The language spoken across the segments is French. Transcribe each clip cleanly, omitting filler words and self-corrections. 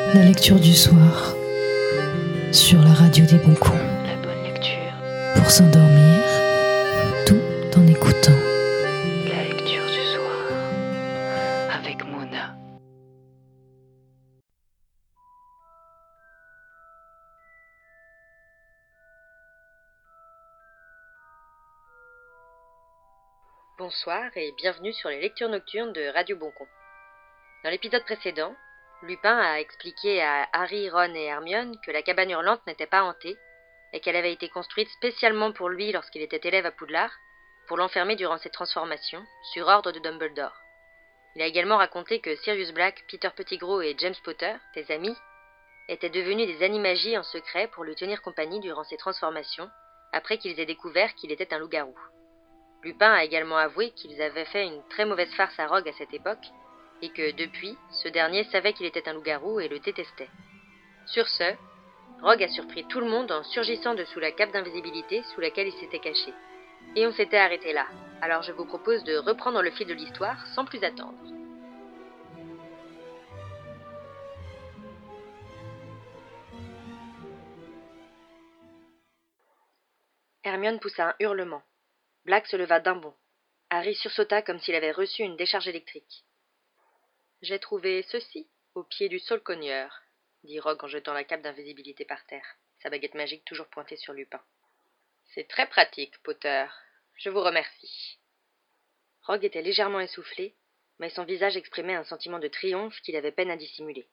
La lecture du soir sur la radio des bons coups. La bonne lecture. Pour s'endormir, tout en écoutant. La lecture du soir avec Mona. Bonsoir et bienvenue sur les lectures nocturnes de Radio Boncon. Dans l'épisode précédent, Lupin a expliqué à Harry, Ron et Hermione que la cabane hurlante n'était pas hantée et qu'elle avait été construite spécialement pour lui lorsqu'il était élève à Poudlard pour l'enfermer durant ses transformations, sur ordre de Dumbledore. Il a également raconté que Sirius Black, Peter Pettigrew et James Potter, ses amis, étaient devenus des animagies en secret pour lui tenir compagnie durant ses transformations, après qu'ils aient découvert qu'il était un loup-garou. Lupin a également avoué qu'ils avaient fait une très mauvaise farce à Rogue à cette époque, et que, depuis, ce dernier savait qu'il était un loup-garou et le détestait. Sur ce, Rogue a surpris tout le monde en surgissant de sous la cape d'invisibilité sous laquelle il s'était caché. Et on s'était arrêté là, alors je vous propose de reprendre le fil de l'histoire sans plus attendre. Hermione poussa un hurlement. Black se leva d'un bond. Harry sursauta comme s'il avait reçu une décharge électrique. « J'ai trouvé ceci au pied du saule-cogneur », dit Rogue en jetant la cape d'invisibilité par terre, sa baguette magique toujours pointée sur Lupin. « C'est très pratique, Potter. Je vous remercie. » Rogue était légèrement essoufflé, mais son visage exprimait un sentiment de triomphe qu'il avait peine à dissimuler.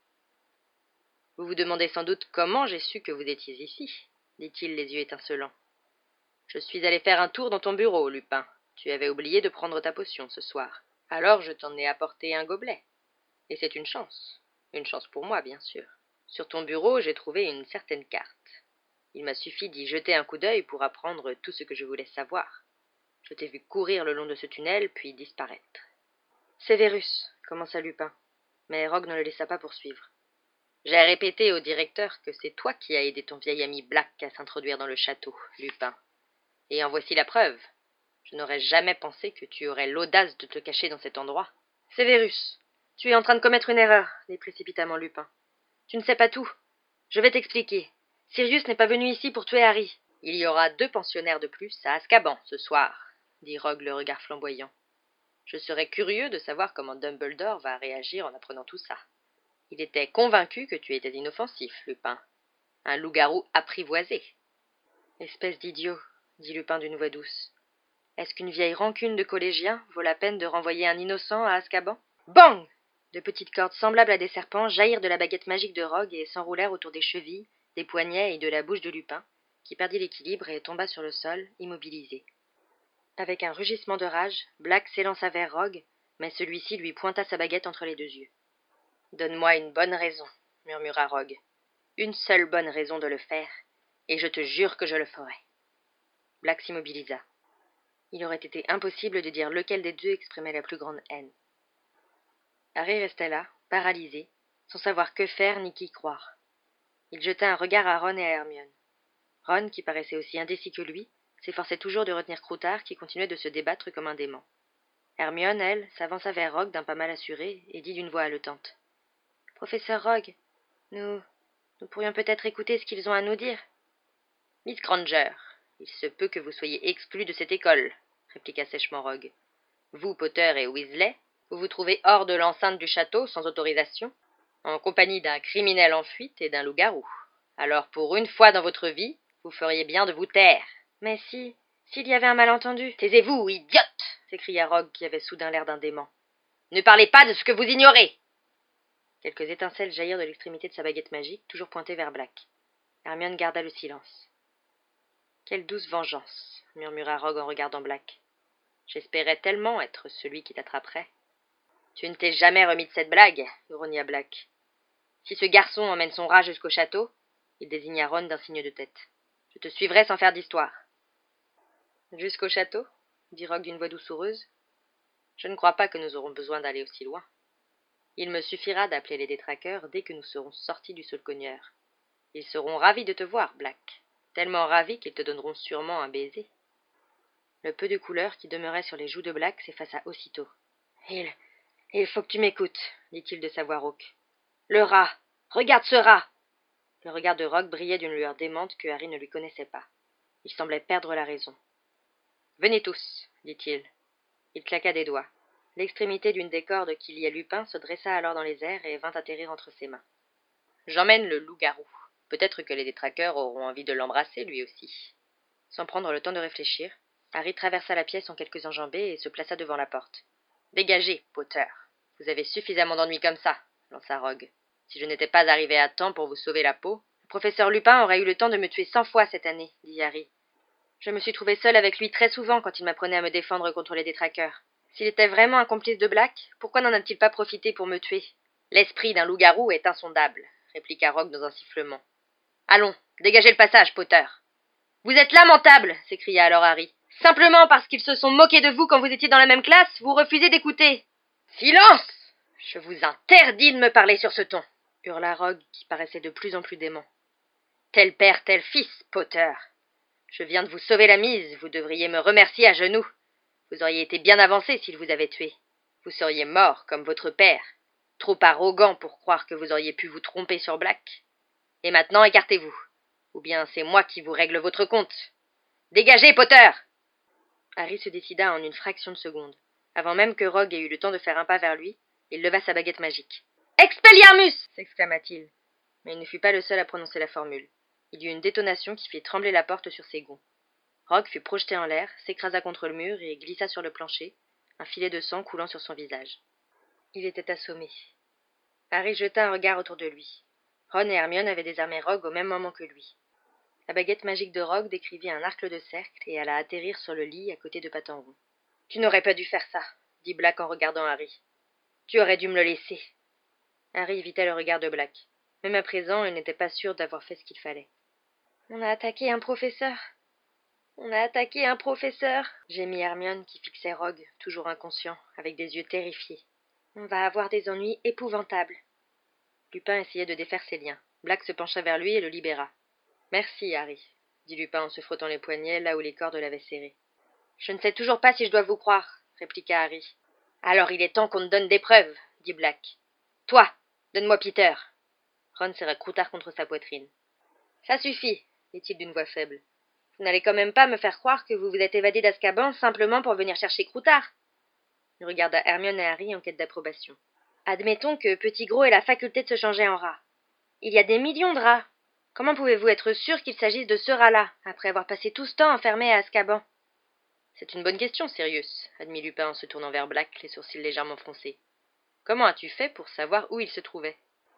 « Vous vous demandez sans doute comment j'ai su que vous étiez ici, » dit-il les yeux étincelants. « Je suis allé faire un tour dans ton bureau, Lupin. Tu avais oublié de prendre ta potion ce soir. Alors je t'en ai apporté un gobelet. Et c'est une chance. Une chance pour moi, bien sûr. Sur ton bureau, j'ai trouvé une certaine carte. Il m'a suffi d'y jeter un coup d'œil pour apprendre tout ce que je voulais savoir. Je t'ai vu courir le long de ce tunnel, puis disparaître. « Sévérus » commença Lupin, mais Rogue ne le laissa pas poursuivre. « J'ai répété au directeur que c'est toi qui as aidé ton vieil ami Black à s'introduire dans le château, Lupin. Et en voici la preuve. Je n'aurais jamais pensé que tu aurais l'audace de te cacher dans cet endroit. »« Sévérus, tu es en train de commettre une erreur, » dit précipitamment Lupin. « Tu ne sais pas tout. Je vais t'expliquer. Sirius n'est pas venu ici pour tuer Harry. Il y aura 2 pensionnaires de plus à Azkaban ce soir, » dit Rogue le regard flamboyant. « Je serais curieux de savoir comment Dumbledore va réagir en apprenant tout ça. Il était convaincu que tu étais inoffensif, Lupin. Un loup-garou apprivoisé. »« Espèce d'idiot, » dit Lupin d'une voix douce. « Est-ce qu'une vieille rancune de collégien vaut la peine de renvoyer un innocent à Azkaban ? » Bang ! De petites cordes semblables à des serpents jaillirent de la baguette magique de Rogue et s'enroulèrent autour des chevilles, des poignets et de la bouche de Lupin, qui perdit l'équilibre et tomba sur le sol, immobilisé. Avec un rugissement de rage, Black s'élança vers Rogue, mais celui-ci lui pointa sa baguette entre les 2 yeux. « Donne-moi une bonne raison, » murmura Rogue. « Une seule bonne raison de le faire, et je te jure que je le ferai. » Black s'immobilisa. Il aurait été impossible de dire lequel des 2 exprimait la plus grande haine. Harry restait là, paralysé, sans savoir que faire ni qui croire. Il jeta un regard à Ron et à Hermione. Ron, qui paraissait aussi indécis que lui, s'efforçait toujours de retenir Croutard, qui continuait de se débattre comme un dément. Hermione, elle, s'avança vers Rogue d'un pas mal assuré et dit d'une voix haletante. « Professeur Rogue, nous pourrions peut-être écouter ce qu'ils ont à nous dire. »« Miss Granger, il se peut que vous soyez exclus de cette école, » répliqua sèchement Rogue. « Vous, Potter et Weasley, vous vous trouvez hors de l'enceinte du château sans autorisation, en compagnie d'un criminel en fuite et d'un loup-garou. Alors pour une fois dans votre vie, vous feriez bien de vous taire. »« Mais s'il y avait un malentendu... »« Taisez-vous, idiote !» s'écria Rogue qui avait soudain l'air d'un dément. « Ne parlez pas de ce que vous ignorez !» Quelques étincelles jaillirent de l'extrémité de sa baguette magique, toujours pointée vers Black. Hermione garda le silence. « Quelle douce vengeance !» murmura Rogue en regardant Black. « J'espérais tellement être celui qui t'attraperait. »« Tu ne t'es jamais remis de cette blague, » grogna Black. « Si ce garçon emmène son rat jusqu'au château, » il désigna Ron d'un signe de tête, « je te suivrai sans faire d'histoire. »« Jusqu'au château ?» dit Rogue d'une voix doucereuse. « Je ne crois pas que nous aurons besoin d'aller aussi loin. Il me suffira d'appeler les détraqueurs dès que nous serons sortis du saule-cogneur. Ils seront ravis de te voir, Black, tellement ravis qu'ils te donneront sûrement un baiser. » Le peu de couleur qui demeurait sur les joues de Black s'effaça aussitôt. « Il faut que tu m'écoutes, dit-il de sa voix rauque. Le rat, Regarde ce rat !» Le regard de Rogue brillait d'une lueur démente que Harry ne lui connaissait pas. Il semblait perdre la raison. « Venez tous, dit-il. Il claqua des doigts. L'extrémité d'une des cordes qui liait Lupin se dressa alors dans les airs et vint atterrir entre ses mains. « J'emmène le loup-garou. Peut-être que les détraqueurs auront envie de l'embrasser, lui aussi. » Sans prendre le temps de réfléchir, Harry traversa la pièce en quelques enjambées et se plaça devant la porte. « Dégagez, Potter. Vous avez suffisamment d'ennuis comme ça, » lança Rogue. « Si je n'étais pas arrivé à temps pour vous sauver la peau, le professeur Lupin aurait eu le temps de me tuer 100 fois cette année, » dit Harry. « Je me suis trouvé seul avec lui très souvent quand il m'apprenait à me défendre contre les détraqueurs. S'il était vraiment un complice de Black, pourquoi n'en a-t-il pas profité pour me tuer ? L'esprit d'un loup-garou est insondable, » répliqua Rogue dans un sifflement. « Allons, dégagez le passage, Potter. »« Vous êtes lamentable !» s'écria alors Harry. « Simplement parce qu'ils se sont moqués de vous quand vous étiez dans la même classe, vous refusez d'écouter. »« Silence ! Je vous interdis de me parler sur ce ton !» hurla Rogue, qui paraissait de plus en plus dément. « Tel père, tel fils, Potter. Je viens de vous sauver la mise, vous devriez me remercier à genoux. Vous auriez été bien avancé s'il vous avait tué. Vous seriez mort comme votre père, trop arrogant pour croire que vous auriez pu vous tromper sur Black. Et maintenant, écartez-vous, ou bien c'est moi qui vous règle votre compte. Dégagez, Potter !» Harry se décida en une fraction de seconde. Avant même que Rogue ait eu le temps de faire un pas vers lui, il leva sa baguette magique. « Expelliarmus !» s'exclama-t-il. Mais il ne fut pas le seul à prononcer la formule. Il y eut une détonation qui fit trembler la porte sur ses gonds. Rogue fut projeté en l'air, s'écrasa contre le mur et glissa sur le plancher, un filet de sang coulant sur son visage. Il était assommé. Harry jeta un regard autour de lui. Ron et Hermione avaient désarmé Rogue au même moment que lui. La baguette magique de Rogue décrivit un arc de cercle et alla atterrir sur le lit à côté de Patenron. « Tu n'aurais pas dû faire ça, » dit Black en regardant Harry. « Tu aurais dû me le laisser. » Harry évita le regard de Black. Même à présent, il n'était pas sûr d'avoir fait ce qu'il fallait. « On a attaqué un professeur. On a attaqué un professeur, » gémit Hermione qui fixait Rogue, toujours inconscient, avec des yeux terrifiés. « On va avoir des ennuis épouvantables. » Lupin essayait de défaire ses liens. Black se pencha vers lui et le libéra. « Merci, Harry, » dit Lupin en se frottant les poignets là où les cordes l'avaient serré. « Je ne sais toujours pas si je dois vous croire, » répliqua Harry. « Alors il est temps qu'on te donne des preuves, » dit Black. « Toi, donne-moi Peter. » Ron serra Croutard contre sa poitrine. « Ça suffit, » dit-il d'une voix faible. « Vous n'allez quand même pas me faire croire que vous vous êtes évadé d'Azkaban simplement pour venir chercher Croutard. » Il regarda Hermione et Harry en quête d'approbation. « Admettons que Petit Gros ait la faculté de se changer en rat. Il y a des millions de rats. Comment pouvez-vous être sûr qu'il s'agisse de ce rat-là, après avoir passé tout ce temps enfermé à Azkaban ? » « C'est une bonne question, Sirius, » admit Lupin en se tournant vers Black, les sourcils légèrement froncés. « Comment as-tu fait pour savoir où il se trouvait ?»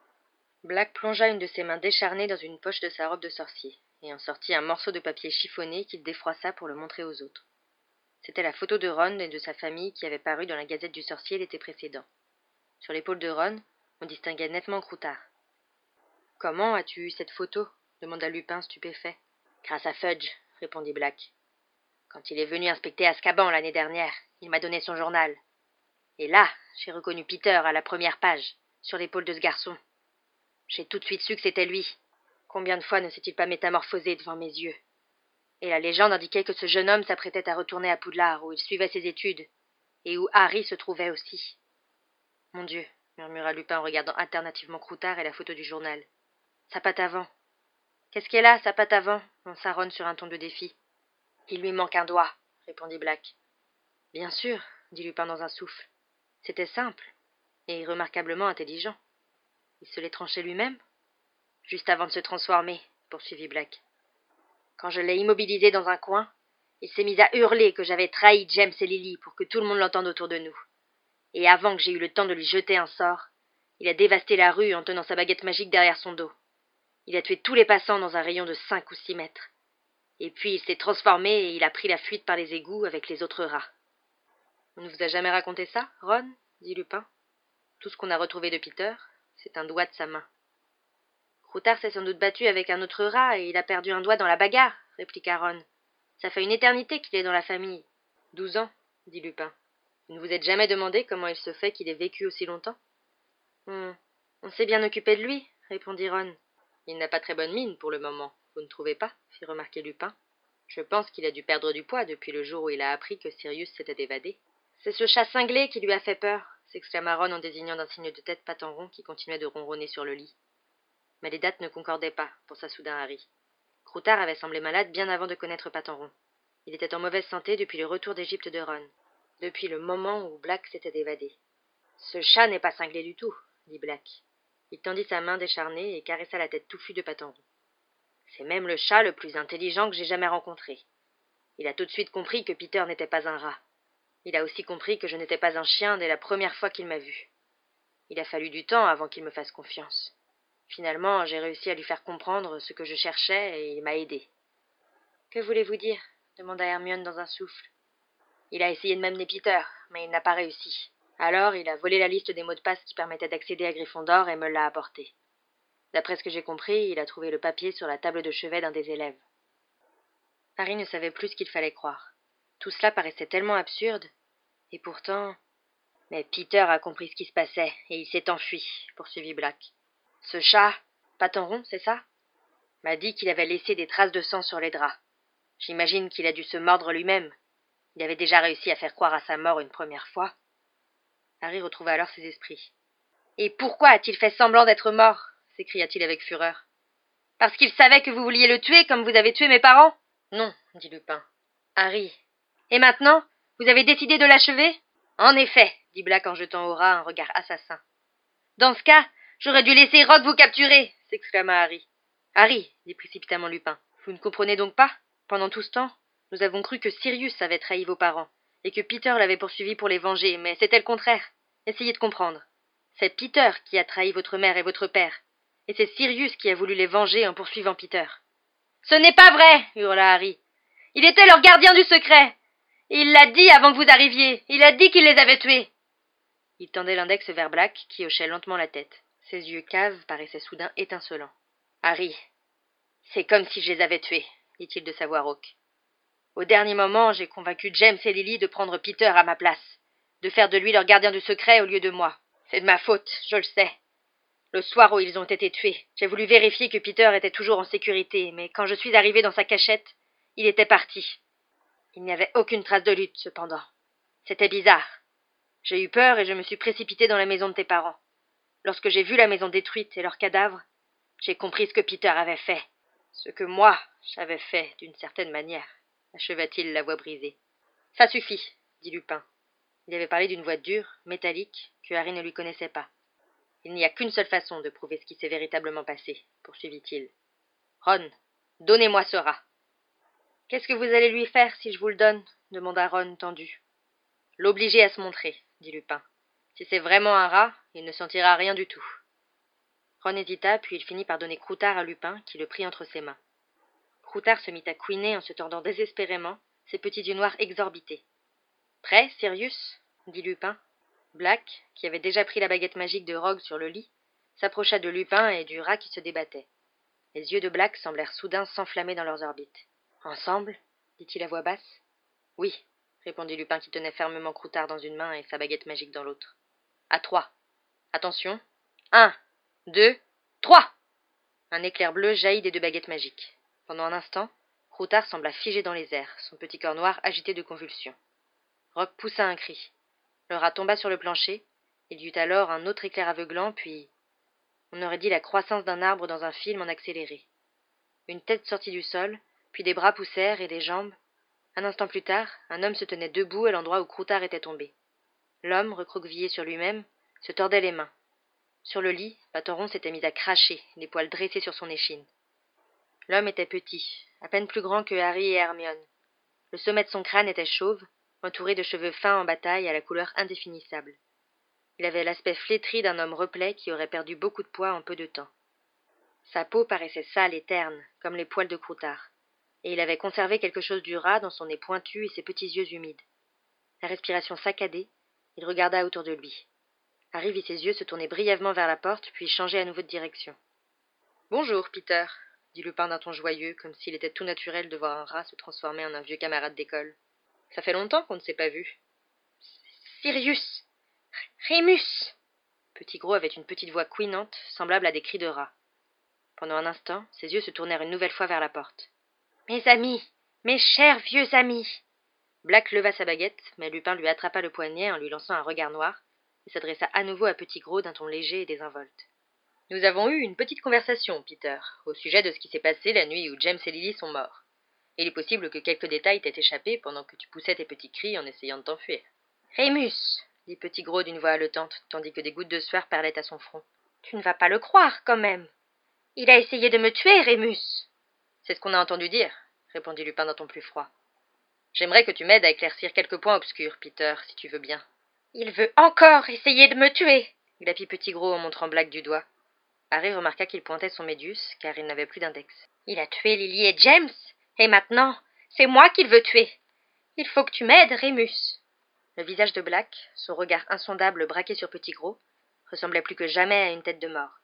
Black plongea une de ses mains décharnées dans une poche de sa robe de sorcier, et en sortit un morceau de papier chiffonné qu'il défroissa pour le montrer aux autres. C'était la photo de Ron et de sa famille qui avait paru dans la Gazette du Sorcier l'été précédent. Sur l'épaule de Ron, on distinguait nettement Croutard. « Comment as-tu eu cette photo ?» demanda Lupin stupéfait. « Grâce à Fudge, » répondit Black. « Quand il est venu inspecter Azkaban l'année dernière, il m'a donné son journal. Et là, j'ai reconnu Peter à la première page, sur l'épaule de ce garçon. J'ai tout de suite su que c'était lui. Combien de fois ne s'est-il pas métamorphosé devant mes yeux ? Et la légende indiquait que ce jeune homme s'apprêtait à retourner à Poudlard, où il suivait ses études, et où Harry se trouvait aussi. »« Mon Dieu, » murmura Lupin en regardant alternativement Croutard et la photo du journal. « Sa patte avant. »« Qu'est-ce qu'elle a, sa patte avant ?» lança Ron sur un ton de défi. « Il lui manque un doigt, » répondit Black. « Bien sûr, » dit Lupin dans un souffle. « C'était simple, et remarquablement intelligent. Il se l'est tranché lui-même ? » Juste avant de se transformer, poursuivit Black. Quand je l'ai immobilisé dans un coin, il s'est mis à hurler que j'avais trahi James et Lily pour que tout le monde l'entende autour de nous. Et avant que j'aie eu le temps de lui jeter un sort, il a dévasté la rue en tenant sa baguette magique derrière son dos. Il a tué tous les passants dans un rayon de 5 ou 6 mètres. Et puis il s'est transformé et il a pris la fuite par les égouts avec les autres rats. « On ne vous a jamais raconté ça, Ron ?» dit Lupin. « Tout ce qu'on a retrouvé de Peter, c'est un doigt de sa main. » « Croutard s'est sans doute battu avec un autre rat et il a perdu un doigt dans la bagarre, » répliqua Ron. « Ça fait une éternité qu'il est dans la famille. »« 12 ans, » dit Lupin. « Vous ne vous êtes jamais demandé comment il se fait qu'il ait vécu aussi longtemps ? » On s'est bien occupé de lui, » répondit Ron. « Il n'a pas très bonne mine pour le moment, vous ne trouvez pas ?» fit remarquer Lupin. « Je pense qu'il a dû perdre du poids depuis le jour où il a appris que Sirius s'était évadé. »« C'est ce chat cinglé qui lui a fait peur !» s'exclama Ron en désignant d'un signe de tête Patenron qui continuait de ronronner sur le lit. Mais les dates ne concordaient pas, pensa soudain Harry. Croutard avait semblé malade bien avant de connaître Patenron. Il était en mauvaise santé depuis le retour d'Égypte de Ron, depuis le moment où Black s'était évadé. « Ce chat n'est pas cinglé du tout, » dit Black. Il tendit sa main décharnée et caressa la tête touffue de Patenron. « C'est même le chat le plus intelligent que j'ai jamais rencontré. Il a tout de suite compris que Peter n'était pas un rat. Il a aussi compris que je n'étais pas un chien dès la première fois qu'il m'a vu. Il a fallu du temps avant qu'il me fasse confiance. Finalement, j'ai réussi à lui faire comprendre ce que je cherchais et il m'a aidé. »« Que voulez-vous dire ?» demanda Hermione dans un souffle. « Il a essayé de m'amener Peter, mais il n'a pas réussi. Alors, il a volé la liste des mots de passe qui permettaient d'accéder à Gryffondor et me l'a apporté. D'après ce que j'ai compris, il a trouvé le papier sur la table de chevet d'un des élèves. » Harry ne savait plus ce qu'il fallait croire. Tout cela paraissait tellement absurde. Et pourtant... « Mais Peter a compris ce qui se passait, et il s'est enfui, » poursuivit Black. « Ce chat, Patenron, c'est ça, m'a dit qu'il avait laissé des traces de sang sur les draps. J'imagine qu'il a dû se mordre lui-même. Il avait déjà réussi à faire croire à sa mort une première fois. » Harry retrouva alors ses esprits. « Et pourquoi a-t-il fait semblant d'être mort ?» s'écria-t-il avec fureur. « Parce qu'il savait que vous vouliez le tuer comme vous avez tué mes parents ?»« Non, » dit Lupin. « Harry. Et maintenant, vous avez décidé de l'achever ?»« En effet, » dit Black en jetant au rat un regard assassin. « Dans ce cas, j'aurais dû laisser Rogue vous capturer !» s'exclama Harry. « Harry, » dit précipitamment Lupin, « vous ne comprenez donc pas ? Pendant tout ce temps, nous avons cru que Sirius avait trahi vos parents, et que Peter l'avait poursuivi pour les venger, mais c'était le contraire. Essayez de comprendre. C'est Peter qui a trahi votre mère et votre père, et c'est Sirius qui a voulu les venger en poursuivant Peter. »« Ce n'est pas vrai !» hurla Harry. « Il était leur gardien du secret. Et il l'a dit avant que vous arriviez. Il a dit qu'il les avait tués. » Il tendait l'index vers Black, qui hochait lentement la tête. Ses yeux caves paraissaient soudain étincelants. « Harry, c'est comme si je les avais tués, » dit-il de sa voix rauque. « Au dernier moment, j'ai convaincu James et Lily de prendre Peter à ma place, de faire de lui leur gardien du secret au lieu de moi. C'est de ma faute, je le sais. Le soir où ils ont été tués, j'ai voulu vérifier que Peter était toujours en sécurité, mais quand je suis arrivé dans sa cachette, il était parti. Il n'y avait aucune trace de lutte, cependant. C'était bizarre. J'ai eu peur et je me suis précipité dans la maison de tes parents. Lorsque j'ai vu la maison détruite et leurs cadavres, j'ai compris ce que Peter avait fait. Ce que moi, j'avais fait d'une certaine manière, acheva-t-il la voix brisée. « Ça suffit, » dit Lupin. Il avait parlé d'une voix dure, métallique, que Harry ne lui connaissait pas. « Il n'y a qu'une seule façon de prouver ce qui s'est véritablement passé, » poursuivit-il. « Ron, donnez-moi ce rat. »« Qu'est-ce que vous allez lui faire si je vous le donne ?» demanda Ron, tendu. « L'obliger à se montrer, » dit Lupin. « Si c'est vraiment un rat, il ne sentira rien du tout. » Ron hésita, puis il finit par donner Croutard à Lupin, qui le prit entre ses mains. Croutard se mit à couiner en se tordant désespérément, ses petits yeux noirs exorbités. « Prêt, Sirius ?» dit Lupin. Black, qui avait déjà pris la baguette magique de Rogue sur le lit, s'approcha de Lupin et du rat qui se débattait. Les yeux de Black semblèrent soudain s'enflammer dans leurs orbites. « Ensemble ?» dit-il à voix basse. « Oui, » répondit Lupin qui tenait fermement Croutard dans une main et sa baguette magique dans l'autre. « À 3. Attention. 1, 2, 3 !» Un éclair bleu jaillit des deux baguettes magiques. Pendant un instant, Croutard sembla figé dans les airs, son petit corps noir agité de convulsions. Rogue poussa un cri. Le rat tomba sur le plancher. Il y eut alors un autre éclair aveuglant, puis... On aurait dit la croissance d'un arbre dans un film en accéléré. Une tête sortit du sol, puis des bras poussèrent et des jambes. Un instant plus tard, un homme se tenait debout à l'endroit où Croutard était tombé. L'homme, recroquevillé sur lui-même, se tordait les mains. Sur le lit, Patenron s'était mis à cracher, les poils dressés sur son échine. L'homme était petit, à peine plus grand que Harry et Hermione. Le sommet de son crâne était chauve, entouré de cheveux fins en bataille à la couleur indéfinissable. Il avait l'aspect flétri d'un homme replet qui aurait perdu beaucoup de poids en peu de temps. Sa peau paraissait sale et terne, comme les poils de Croutard, et il avait conservé quelque chose du rat dans son nez pointu et ses petits yeux humides. La respiration saccadée, il regarda autour de lui. Harry vit ses yeux se tourner brièvement vers la porte, puis changer à nouveau de direction. « Bonjour, Peter » dit Lupin d'un ton joyeux, comme s'il était tout naturel de voir un rat se transformer en un vieux camarade d'école. « Ça fait longtemps qu'on ne s'est pas vus. »« Sirius ! Rémus !» Petit Gros avait une petite voix couinante, semblable à des cris de rat. Pendant un instant, ses yeux se tournèrent une nouvelle fois vers la porte. « Mes amis, mes chers vieux amis !» Black leva sa baguette, mais Lupin lui attrapa le poignet en lui lançant un regard noir et s'adressa à nouveau à Petit Gros d'un ton léger et désinvolte. Nous avons eu une petite conversation, Peter, au sujet de ce qui s'est passé la nuit où James et Lily sont morts. Il est possible que quelques détails t'aient échappé pendant que tu poussais tes petits cris en essayant de t'enfuir. « Rémus !» dit Petit Gros d'une voix haletante, tandis que des gouttes de sueur perlaient à son front. « Tu ne vas pas le croire, quand même. Il a essayé de me tuer, Rémus !»« C'est ce qu'on a entendu dire, » répondit Lupin d'un ton plus froid. « J'aimerais que tu m'aides à éclaircir quelques points obscurs, Peter, si tu veux bien. »« Il veut encore essayer de me tuer !» glapit Petit Gros en montrant Black du doigt. Harry remarqua qu'il pointait son médius, car il n'avait plus d'index. « Il a tué Lily et James, et maintenant, c'est moi qu'il veut tuer. Il faut que tu m'aides, Rémus. » Le visage de Black, son regard insondable braqué sur Petit Gros, ressemblait plus que jamais à une tête de mort.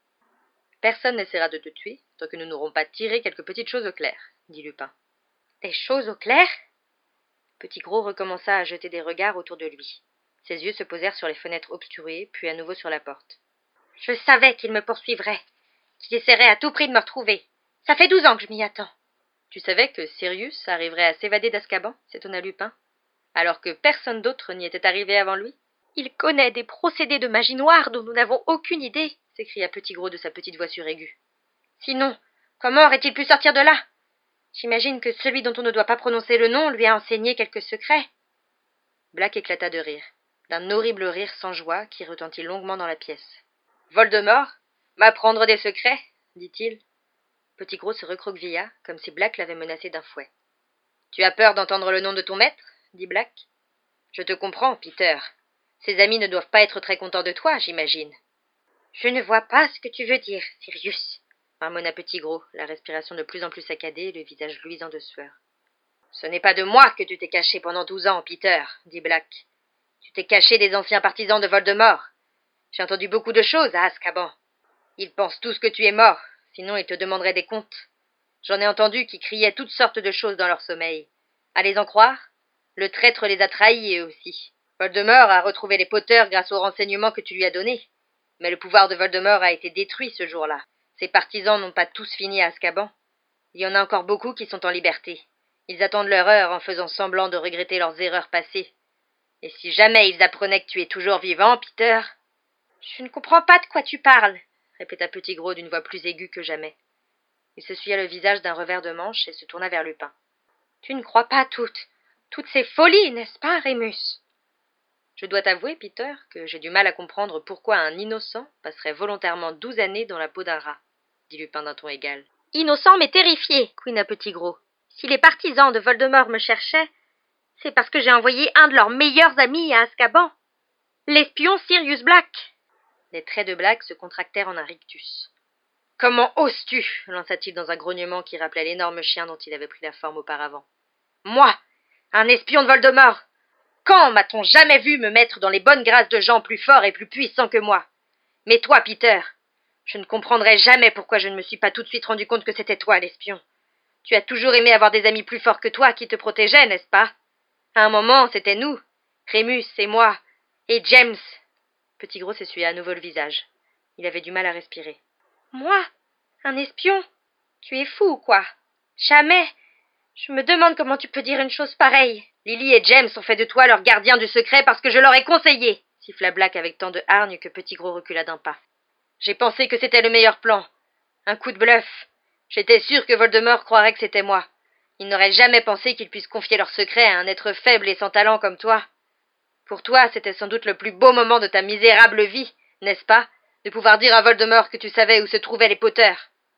« Personne n'essaiera de te tuer tant que nous n'aurons pas tiré quelques petites choses au clair, » dit Lupin. « Des choses au clair ?» Petit Gros recommença à jeter des regards autour de lui. Ses yeux se posèrent sur les fenêtres obscurées, puis à nouveau sur la porte. « Je savais qu'il me poursuivrait, qu'il essaierait à tout prix de me retrouver. Ça fait 12 ans que je m'y attends. »« Tu savais que Sirius arriverait à s'évader d'Azkaban ?» s'étonna Lupin, alors que personne d'autre n'y était arrivé avant lui. « Il connaît des procédés de magie noire dont nous n'avons aucune idée !» s'écria Petit Gros de sa petite voix suraiguë. « Sinon, comment aurait-il pu sortir de là ? J'imagine que celui dont on ne doit pas prononcer le nom lui a enseigné quelques secrets. » Black éclata de rire, d'un horrible rire sans joie qui retentit longuement dans la pièce. « Voldemort ? M'apprendre des secrets ?» dit-il. Petit Gros se recroquevilla, comme si Black l'avait menacé d'un fouet. « Tu as peur d'entendre le nom de ton maître ?» dit Black. « Je te comprends, Peter. Ses amis ne doivent pas être très contents de toi, j'imagine. »« Je ne vois pas ce que tu veux dire, Sirius, » marmonna Petit Gros, la respiration de plus en plus saccadée et le visage luisant de sueur. « Ce n'est pas de moi que tu t'es caché pendant 12 ans, Peter, » dit Black. « Tu t'es caché des anciens partisans de Voldemort. J'ai entendu beaucoup de choses à Azkaban. Ils pensent tous que tu es mort, sinon ils te demanderaient des comptes. J'en ai entendu qui criaient toutes sortes de choses dans leur sommeil. À les en croire, le traître les a trahis eux aussi. Voldemort a retrouvé les Potter grâce aux renseignements que tu lui as donnés. Mais le pouvoir de Voldemort a été détruit ce jour-là. Ses partisans n'ont pas tous fini à Azkaban. Il y en a encore beaucoup qui sont en liberté. Ils attendent leur heure en faisant semblant de regretter leurs erreurs passées. Et si jamais ils apprenaient que tu es toujours vivant, Peter... »« Je ne comprends pas de quoi tu parles, » répéta Petit Gros d'une voix plus aiguë que jamais. Il s'essuya le visage d'un revers de manche et se tourna vers Lupin. « Tu ne crois pas toutes ces folies, n'est-ce pas, Rémus ? » Je dois t'avouer, Peter, que j'ai du mal à comprendre pourquoi un innocent passerait volontairement 12 années dans la peau d'un rat, dit Lupin d'un ton égal. « Innocent mais terrifié, couina Petit Gros. Si les partisans de Voldemort me cherchaient, c'est parce que j'ai envoyé un de leurs meilleurs amis à Azkaban, l'espion Sirius Black. » Les traits de Black se contractèrent en un rictus. « Comment oses-tu » lança-t-il dans un grognement qui rappelait l'énorme chien dont il avait pris la forme auparavant. « Moi, un espion de Voldemort ! Quand m'a-t-on jamais vu me mettre dans les bonnes grâces de gens plus forts et plus puissants que moi ? Mais toi, Peter, je ne comprendrai jamais pourquoi je ne me suis pas tout de suite rendu compte que c'était toi, l'espion. Tu as toujours aimé avoir des amis plus forts que toi qui te protégeaient, n'est-ce pas ? À un moment, c'était nous, Rémus et moi, et James. » Petit Gros s'essuya à nouveau le visage. Il avait du mal à respirer. « Moi ? Un espion ? Tu es fou ou quoi ? Jamais. Je me demande comment tu peux dire une chose pareille. » « Lily et James ont fait de toi leur gardien du secret parce que je leur ai conseillé, » siffla Black avec tant de hargne que Petit Gros recula d'un pas. « J'ai pensé que c'était le meilleur plan. Un coup de bluff. J'étais sûr que Voldemort croirait que c'était moi. Ils n'auraient jamais pensé qu'ils puissent confier leur secret à un être faible et sans talent comme toi. Pour toi, c'était sans doute le plus beau moment de ta misérable vie, n'est-ce pas, de pouvoir dire à Voldemort que tu savais où se trouvaient les Potter. »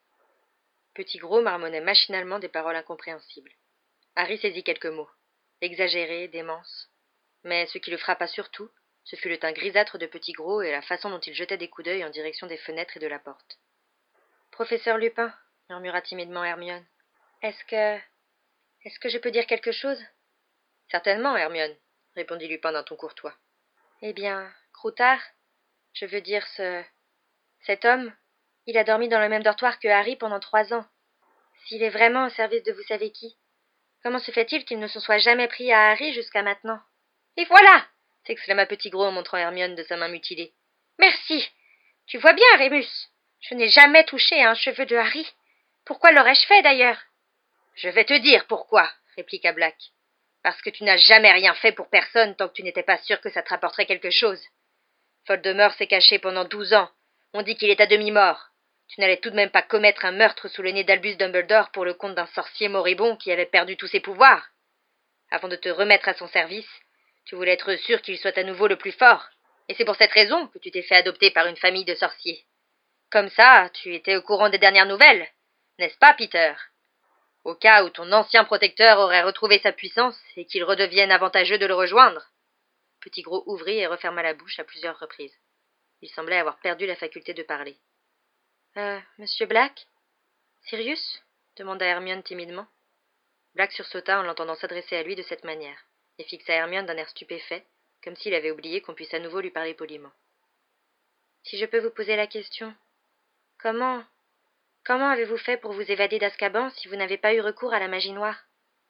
Petit Gros marmonnait machinalement des paroles incompréhensibles. Harry saisit quelques mots. Exagéré, démence. Mais ce qui le frappa surtout, ce fut le teint grisâtre de Petit Gros et la façon dont il jetait des coups d'œil en direction des fenêtres et de la porte. « Professeur Lupin, » murmura timidement Hermione, « est-ce que je peux dire quelque chose ?»« Certainement, Hermione, » répondit Lupin d'un ton courtois. « Eh bien, Croutard, je veux dire cet homme, il a dormi dans le même dortoir que Harry pendant 3 ans. S'il est vraiment au service de vous savez qui, comment se fait-il qu'il ne s'en soit jamais pris à Harry jusqu'à maintenant ? »« Et voilà !» s'exclama Petit Gros en montrant Hermione de sa main mutilée. « Merci. Tu vois bien, Rémus, je n'ai jamais touché à un cheveu de Harry. Pourquoi l'aurais-je fait, d'ailleurs ? » ?»« Je vais te dire pourquoi, » répliqua Black. « Parce que tu n'as jamais rien fait pour personne tant que tu n'étais pas sûr que ça te rapporterait quelque chose. Voldemort s'est caché pendant 12 ans, On dit qu'il est à demi-mort. Tu n'allais tout de même pas commettre un meurtre sous le nez d'Albus Dumbledore pour le compte d'un sorcier moribond qui avait perdu tous ses pouvoirs. Avant de te remettre à son service, tu voulais être sûr qu'il soit à nouveau le plus fort. Et c'est pour cette raison que tu t'es fait adopter par une famille de sorciers. Comme ça, tu étais au courant des dernières nouvelles, n'est-ce pas, Peter? Au cas où ton ancien protecteur aurait retrouvé sa puissance et qu'il redevienne avantageux de le rejoindre. Petit Gros ouvrit et referma la bouche à plusieurs reprises. Il semblait avoir perdu la faculté de parler. Monsieur Black? Sirius? Demanda Hermione timidement. Black sursauta en l'entendant s'adresser à lui de cette manière, et fixa Hermione d'un air stupéfait, comme s'il avait oublié qu'on puisse à nouveau lui parler poliment. Si je peux vous poser la question, comment avez-vous fait pour vous évader d'Azkaban si vous n'avez pas eu recours à la magie noire?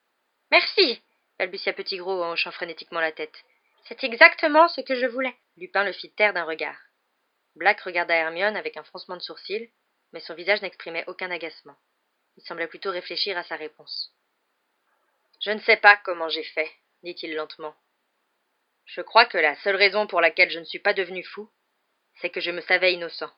Merci, balbutia Petit Gros en hochant frénétiquement la tête. C'est exactement ce que je voulais. Lupin le fit taire d'un regard. Black regarda Hermione avec un froncement de sourcils, mais son visage n'exprimait aucun agacement. Il semblait plutôt réfléchir à sa réponse. Je ne sais pas comment j'ai fait, dit-il lentement. Je crois que la seule raison pour laquelle je ne suis pas devenu fou, c'est que je me savais innocent.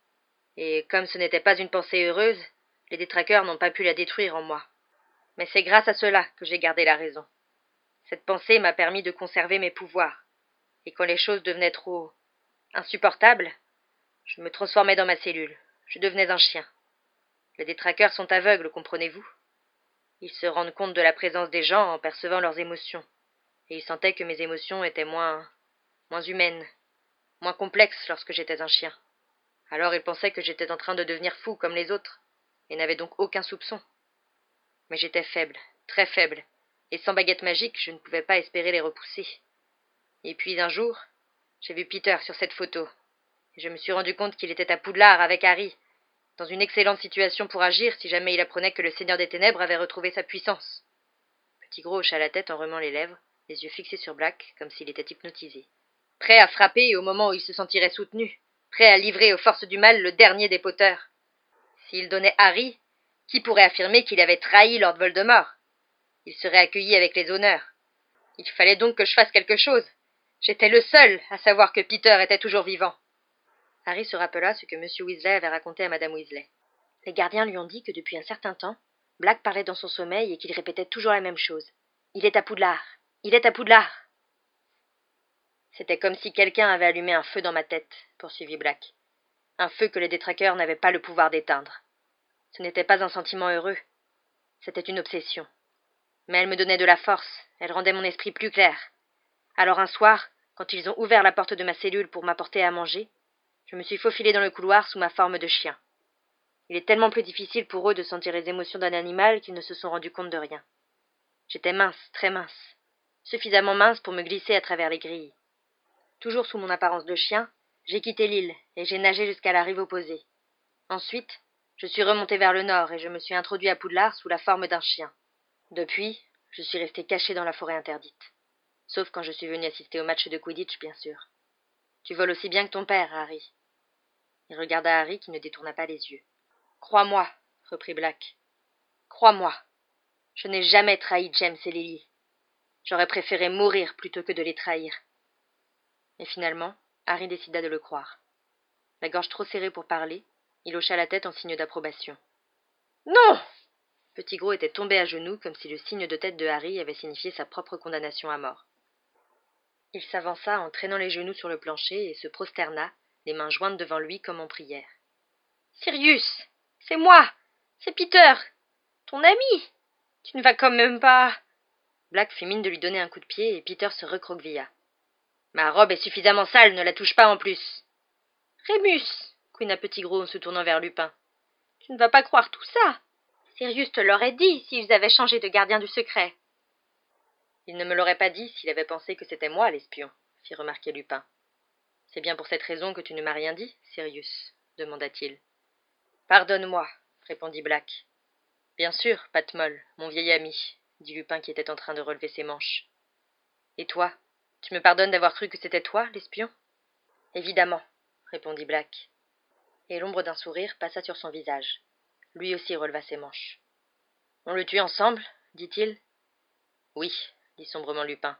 Et comme ce n'était pas une pensée heureuse, les détraqueurs n'ont pas pu la détruire en moi. Mais c'est grâce à cela que j'ai gardé la raison. Cette pensée m'a permis de conserver mes pouvoirs. Et quand les choses devenaient trop insupportables, je me transformais dans ma cellule. Je devenais un chien. Les détraqueurs sont aveugles, comprenez-vous? Ils se rendent compte de la présence des gens en percevant leurs émotions. Et ils sentaient que mes émotions étaient moins humaines, moins complexes lorsque j'étais un chien. Alors ils pensaient que j'étais en train de devenir fou comme les autres, et n'avaient donc aucun soupçon. Mais j'étais faible, très faible, et sans baguette magique, je ne pouvais pas espérer les repousser. Et puis un jour, j'ai vu Peter sur cette photo, et je me suis rendu compte qu'il était à Poudlard avec Harry, dans une excellente situation pour agir si jamais il apprenait que le Seigneur des Ténèbres avait retrouvé sa puissance. Petit Gros hocha la tête en remuant les lèvres, les yeux fixés sur Black, comme s'il était hypnotisé. Prêt à frapper au moment où il se sentirait soutenu, prêt à livrer aux forces du mal le dernier des Potters. S'il donnait Harry, qui pourrait affirmer qu'il avait trahi Lord Voldemort? Il serait accueilli avec les honneurs. Il fallait donc que je fasse quelque chose. J'étais le seul à savoir que Peter était toujours vivant. Harry se rappela ce que M. Weasley avait raconté à Madame Weasley. Les gardiens lui ont dit que depuis un certain temps, Black parlait dans son sommeil et qu'il répétait toujours la même chose. « Il est à Poudlard. Il est à Poudlard. » C'était comme si quelqu'un avait allumé un feu dans ma tête, poursuivit Black. Un feu que les détraqueurs n'avaient pas le pouvoir d'éteindre. Ce n'était pas un sentiment heureux. C'était une obsession. Mais elle me donnait de la force, elle rendait mon esprit plus clair. Alors un soir, quand ils ont ouvert la porte de ma cellule pour m'apporter à manger, je me suis faufilé dans le couloir sous ma forme de chien. Il est tellement plus difficile pour eux de sentir les émotions d'un animal qu'ils ne se sont rendus compte de rien. J'étais mince, très mince, suffisamment mince pour me glisser à travers les grilles. Toujours sous mon apparence de chien, j'ai quitté l'île et j'ai nagé jusqu'à la rive opposée. Ensuite, je suis remonté vers le nord et je me suis introduit à Poudlard sous la forme d'un chien. Depuis, je suis resté caché dans la forêt interdite. Sauf quand je suis venu assister au match de Quidditch, bien sûr. Tu voles aussi bien que ton père, Harry. Il regarda Harry qui ne détourna pas les yeux. Crois-moi, reprit Black. Crois-moi. Je n'ai jamais trahi James et Lily. J'aurais préféré mourir plutôt que de les trahir. Et finalement, Harry décida de le croire. La gorge trop serrée pour parler, il hocha la tête en signe d'approbation. Non! Petit Gros était tombé à genoux comme si le signe de tête de Harry avait signifié sa propre condamnation à mort. Il s'avança en traînant les genoux sur le plancher et se prosterna, les mains jointes devant lui comme en prière. « Sirius, c'est moi, c'est Peter, ton ami. Tu ne vas quand même pas... » Black fit mine de lui donner un coup de pied et Peter se recroquevilla. « Ma robe est suffisamment sale, ne la touche pas en plus. »« Rémus, couina Petit Gros en se tournant vers Lupin. Tu ne vas pas croire tout ça. Sirius te l'aurait dit s'ils avaient changé de gardien du secret. » Il ne me l'aurait pas dit s'il avait pensé que c'était moi l'espion, fit remarquer Lupin. C'est bien pour cette raison que tu ne m'as rien dit, Sirius, demanda-t-il. Pardonne-moi, répondit Black. Bien sûr, Patmol, mon vieil ami, dit Lupin qui était en train de relever ses manches. Et toi, tu me pardonnes d'avoir cru que c'était toi, l'espion? Évidemment, répondit Black. Et l'ombre d'un sourire passa sur son visage. Lui aussi releva ses manches. On le tue ensemble, dit-il. Oui, dit sombrement Lupin.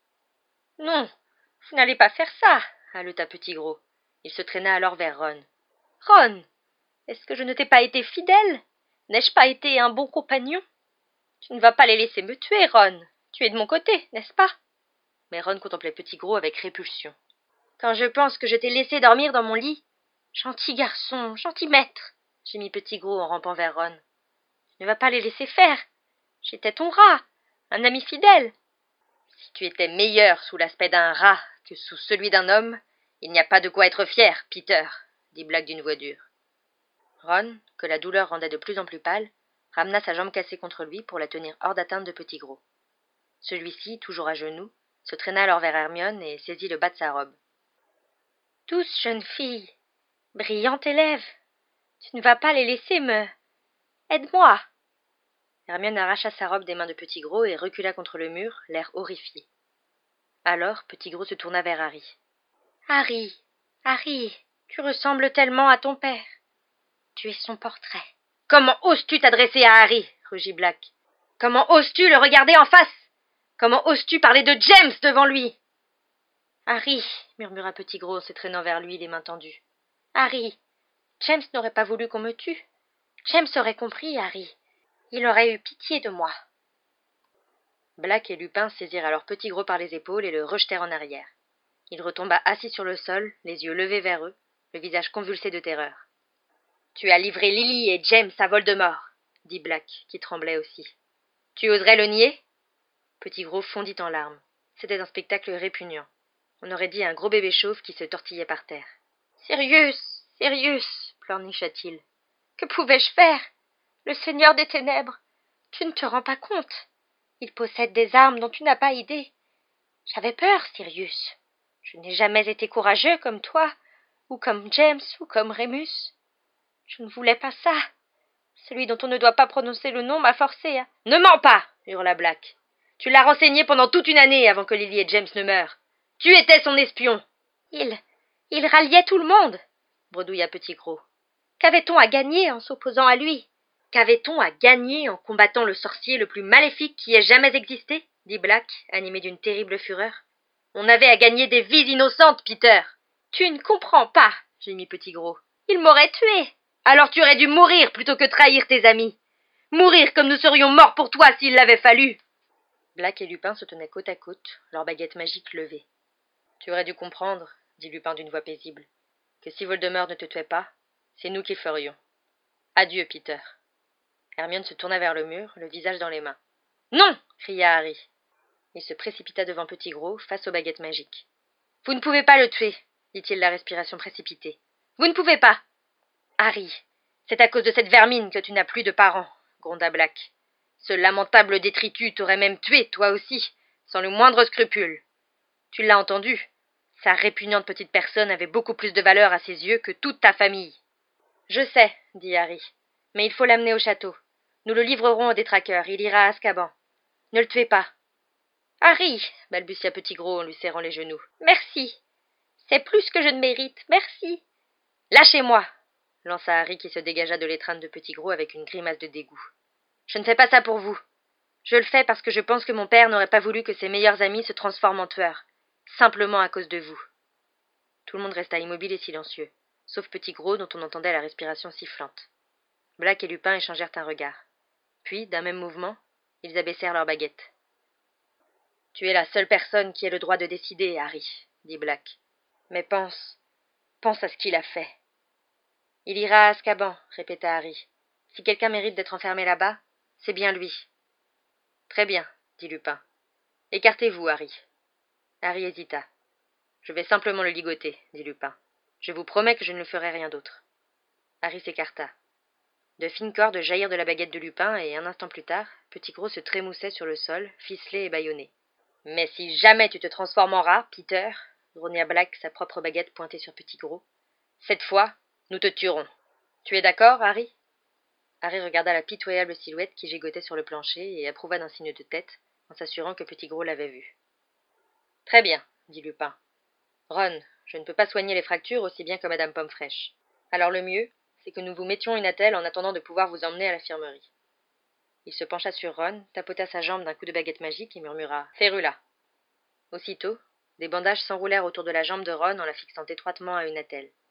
Non, vous n'allez pas faire ça, haleta Petit Gros. Il se traîna alors vers Ron. Ron, est-ce que je ne t'ai pas été fidèle? N'ai-je pas été un bon compagnon? Tu ne vas pas les laisser me tuer, Ron. Tu es de mon côté, n'est-ce pas? Mais Ron contemplait Petit Gros avec répulsion. Quand je pense que je t'ai laissé dormir dans mon lit. Gentil garçon, gentil maître, gémit Petit Gros en rampant vers Ron. Tu ne vas pas les laisser faire. J'étais ton rat, un ami fidèle. Si tu étais meilleur sous l'aspect d'un rat que sous celui d'un homme, il n'y a pas de quoi être fier, Peter, dit Black d'une voix dure. Ron, que la douleur rendait de plus en plus pâle, ramena sa jambe cassée contre lui pour la tenir hors d'atteinte de Petit Gros. Celui-ci, toujours à genoux, se traîna alors vers Hermione et saisit le bas de sa robe. Douce jeune fille, brillante élève, tu ne vas pas les laisser me... Aide-moi. Hermione arracha sa robe des mains de Petit Gros et recula contre le mur, l'air horrifié. Alors Petit Gros se tourna vers Harry. Harry, tu ressembles tellement à ton père. Tu es son portrait. Comment oses-tu t'adresser à Harry? Rugit Black. Comment oses-tu le regarder en face? Comment oses-tu parler de James devant lui? Harry, murmura Petit Gros en se traînant vers lui, les mains tendues. Harry, James n'aurait pas voulu qu'on me tue. James aurait compris, Harry. Il aurait eu pitié de moi. Black et Lupin saisirent alors Petit Gros par les épaules et le rejetèrent en arrière. Il retomba assis sur le sol, les yeux levés vers eux, le visage convulsé de terreur. « Tu as livré Lily et James à Voldemort, » dit Black, qui tremblait aussi. « Tu oserais le nier ?» Petit Gros fondit en larmes. C'était un spectacle répugnant. On aurait dit un gros bébé chauve qui se tortillait par terre. « Sirius, pleurnicha-t-il. Que pouvais-je faire? Le Seigneur des Ténèbres, tu ne te rends pas compte. Il possède des armes dont tu n'as pas idée. J'avais peur, Sirius. Je n'ai jamais été courageux comme toi, ou comme James, ou comme Rémus. Je ne voulais pas ça. Celui dont on ne doit pas prononcer le nom m'a forcé à... « Ne mens pas !» hurla Black. « Tu l'as renseigné pendant toute une année avant que Lily et James ne meurent. Tu étais son espion. » Il ralliait tout le monde, bredouilla Petit Gros. Qu'avait-on à gagner en s'opposant à lui? Qu'avait-on à gagner en combattant le sorcier le plus maléfique qui ait jamais existé? Dit Black, animé d'une terrible fureur. On avait à gagner des vies innocentes, Peter. Tu ne comprends pas, gémit Petit Gros. Il m'aurait tué. Alors tu aurais dû mourir plutôt que trahir tes amis. Mourir comme nous serions morts pour toi s'il l'avait fallu. Black et Lupin se tenaient côte à côte, leurs baguettes magiques levées. Tu aurais dû comprendre, dit Lupin d'une voix paisible, que si Voldemort ne te tuait pas, c'est nous qui le ferions. Adieu, Peter. Hermione se tourna vers le mur, le visage dans les mains. Non, cria Harry. Il se précipita devant Petit Gros, face aux baguettes magiques. Vous ne pouvez pas le tuer, dit-il la respiration précipitée. Vous ne pouvez pas. Harry, c'est à cause de cette vermine que tu n'as plus de parents, gronda Black. Ce lamentable détritus t'aurait même tué, toi aussi, sans le moindre scrupule. Tu l'as entendu. Sa répugnante petite personne avait beaucoup plus de valeur à ses yeux que toute ta famille. Je sais, dit Harry, mais il faut l'amener au château. Nous le livrerons aux détraqueurs, il ira à Azkaban. Ne le tuez pas. Harry, balbutia Petit Gros en lui serrant les genoux. Merci. C'est plus que je ne mérite, merci. Lâchez-moi, lança Harry qui se dégagea de l'étreinte de Petit Gros avec une grimace de dégoût. Je ne fais pas ça pour vous. Je le fais parce que je pense que mon père n'aurait pas voulu que ses meilleurs amis se transforment en tueurs, simplement à cause de vous. Tout le monde resta immobile et silencieux, sauf Petit Gros dont on entendait la respiration sifflante. Black et Lupin échangèrent un regard. Puis, d'un même mouvement, ils abaissèrent leurs baguettes. « Tu es la seule personne qui ait le droit de décider, Harry, » dit Black. « Mais pense à ce qu'il a fait. »« Il ira à Azkaban, » répéta Harry. « Si quelqu'un mérite d'être enfermé là-bas, c'est bien lui. »« Très bien, » dit Lupin. « Écartez-vous, Harry. » Harry hésita. « Je vais simplement le ligoter, » dit Lupin. « Je vous promets que je ne le ferai rien d'autre. » Harry s'écarta. De fines cordes jaillirent de la baguette de Lupin et, un instant plus tard, Petit Gros se trémoussait sur le sol, ficelé et bâillonné. « Mais si jamais tu te transformes en rat, Peter, » grogna Black, sa propre baguette pointée sur Petit Gros, « cette fois, nous te tuerons. Tu es d'accord, Harry ?» Harry regarda la pitoyable silhouette qui gigotait sur le plancher et approuva d'un signe de tête, en s'assurant que Petit Gros l'avait vu. « Très bien, » dit Lupin. « Ron, je ne peux pas soigner les fractures aussi bien que Madame Pomme-Fraîche. Alors le mieux, c'est que nous vous mettions une attelle en attendant de pouvoir vous emmener à l'infirmerie. » Il se pencha sur Ron, tapota sa jambe d'un coup de baguette magique et murmura « Férula !» Aussitôt, des bandages s'enroulèrent autour de la jambe de Ron en la fixant étroitement à une attelle.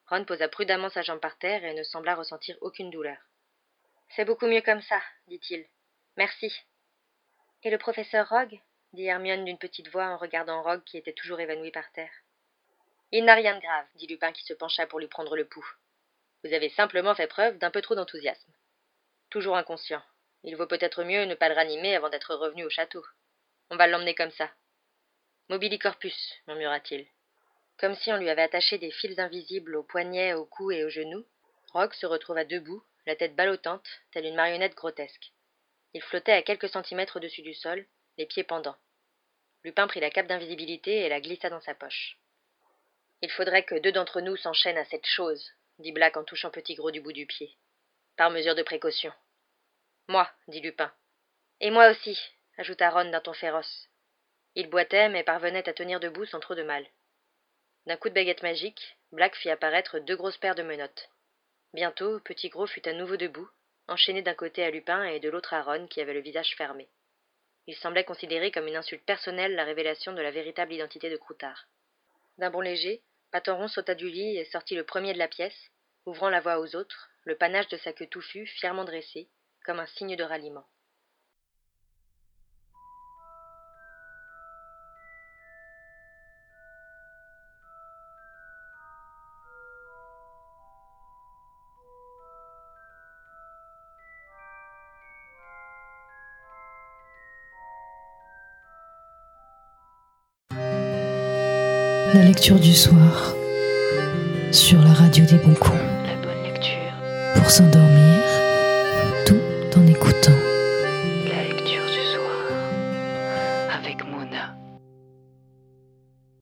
Ron posa prudemment sa jambe par terre et ne sembla ressentir aucune douleur. « C'est beaucoup mieux comme ça, dit-il. Merci. »« Et le professeur Rogue ?» dit Hermione d'une petite voix en regardant Rogue qui était toujours évanoui par terre. « Il n'a rien de grave, dit Lupin qui se pencha pour lui prendre le pouls. Vous avez simplement fait preuve d'un peu trop d'enthousiasme. Toujours inconscient. Il vaut peut-être mieux ne pas le ranimer avant d'être revenu au château. On va l'emmener comme ça. Mobilicorpus, murmura-t-il. Comme si on lui avait attaché des fils invisibles aux poignets, au cou et aux genoux, Rogue se retrouva debout, la tête ballottante, telle une marionnette grotesque. Il flottait à quelques centimètres au-dessus du sol, les pieds pendants. Lupin prit la cape d'invisibilité et la glissa dans sa poche. « Il faudrait que 2 d'entre nous s'enchaînent à cette chose, » dit Black en touchant Petit-Gros du bout du pied. « Par mesure de précaution. »« Moi, » dit Lupin. « Et moi aussi, » ajouta Ron d'un ton féroce. Il boitait, mais parvenait à tenir debout sans trop de mal. D'un coup de baguette magique, Black fit apparaître 2 grosses paires de menottes. Bientôt, Petit-Gros fut à nouveau debout, enchaîné d'un côté à Lupin et de l'autre à Ron qui avait le visage fermé. Il semblait considérer comme une insulte personnelle la révélation de la véritable identité de Croutard. D'un bond léger, Patenron sauta du lit et sortit le premier de la pièce, ouvrant la voie aux autres, le panache de sa queue touffue fièrement dressé, comme un signe de ralliement. La lecture du soir sur la radio des bons coups. La bonne lecture. Pour s'endormir, tout en écoutant.